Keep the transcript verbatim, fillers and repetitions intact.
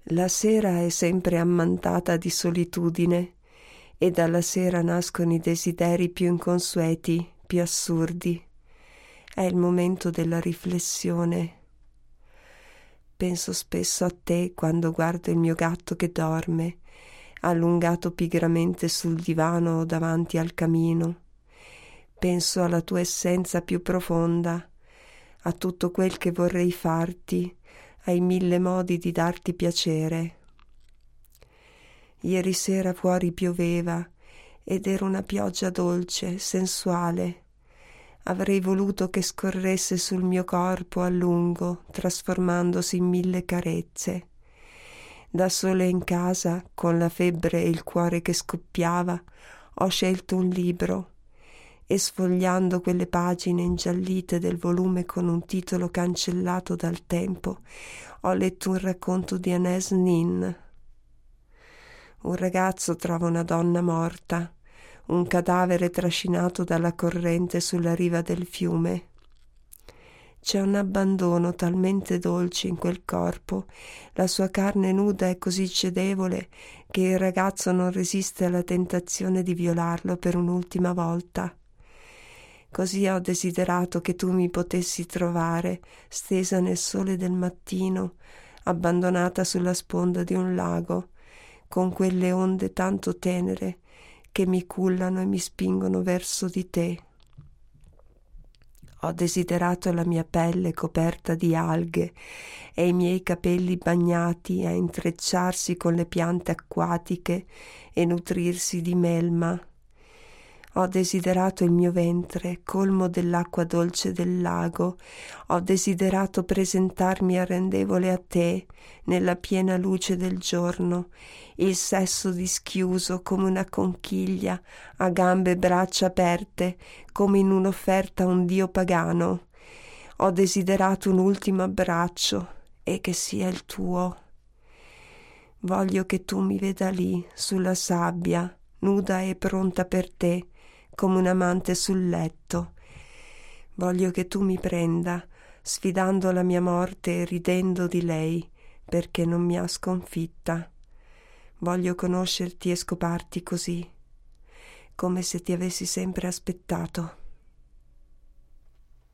La sera è sempre ammantata di solitudine e dalla sera nascono i desideri più inconsueti, più assurdi. È il momento della riflessione. Penso spesso a te quando guardo il mio gatto che dorme, allungato pigramente sul divano o davanti al camino. Penso alla tua essenza più profonda, a tutto quel che vorrei farti, ai mille modi di darti piacere. Ieri sera fuori pioveva ed era una pioggia dolce, sensuale. Avrei voluto che scorresse sul mio corpo a lungo, trasformandosi in mille carezze. Da sola in casa, con la febbre e il cuore che scoppiava, ho scelto un libro e sfogliando quelle pagine ingiallite del volume con un titolo cancellato dal tempo, ho letto un racconto di Anais Nin. Un ragazzo trova una donna morta, un cadavere trascinato dalla corrente sulla riva del fiume. C'è un abbandono talmente dolce in quel corpo, la sua carne nuda è così cedevole che il ragazzo non resiste alla tentazione di violarlo per un'ultima volta. Così ho desiderato che tu mi potessi trovare, stesa nel sole del mattino, abbandonata sulla sponda di un lago, con quelle onde tanto tenere che mi cullano e mi spingono verso di te. Ho desiderato la mia pelle coperta di alghe e i miei capelli bagnati a intrecciarsi con le piante acquatiche e nutrirsi di melma. Ho desiderato il mio ventre colmo dell'acqua dolce del lago. Ho desiderato presentarmi arrendevole a te nella piena luce del giorno, il sesso dischiuso come una conchiglia, a gambe e braccia aperte, come in un'offerta a un dio pagano. Ho desiderato un ultimo abbraccio e che sia il tuo. Voglio che tu mi veda lì, sulla sabbia, nuda e pronta per te, come un amante sul letto. Voglio che tu mi prenda, sfidando la mia morte e ridendo di lei, perché non mi ha sconfitta. Voglio conoscerti e scoparti così, come se ti avessi sempre aspettato.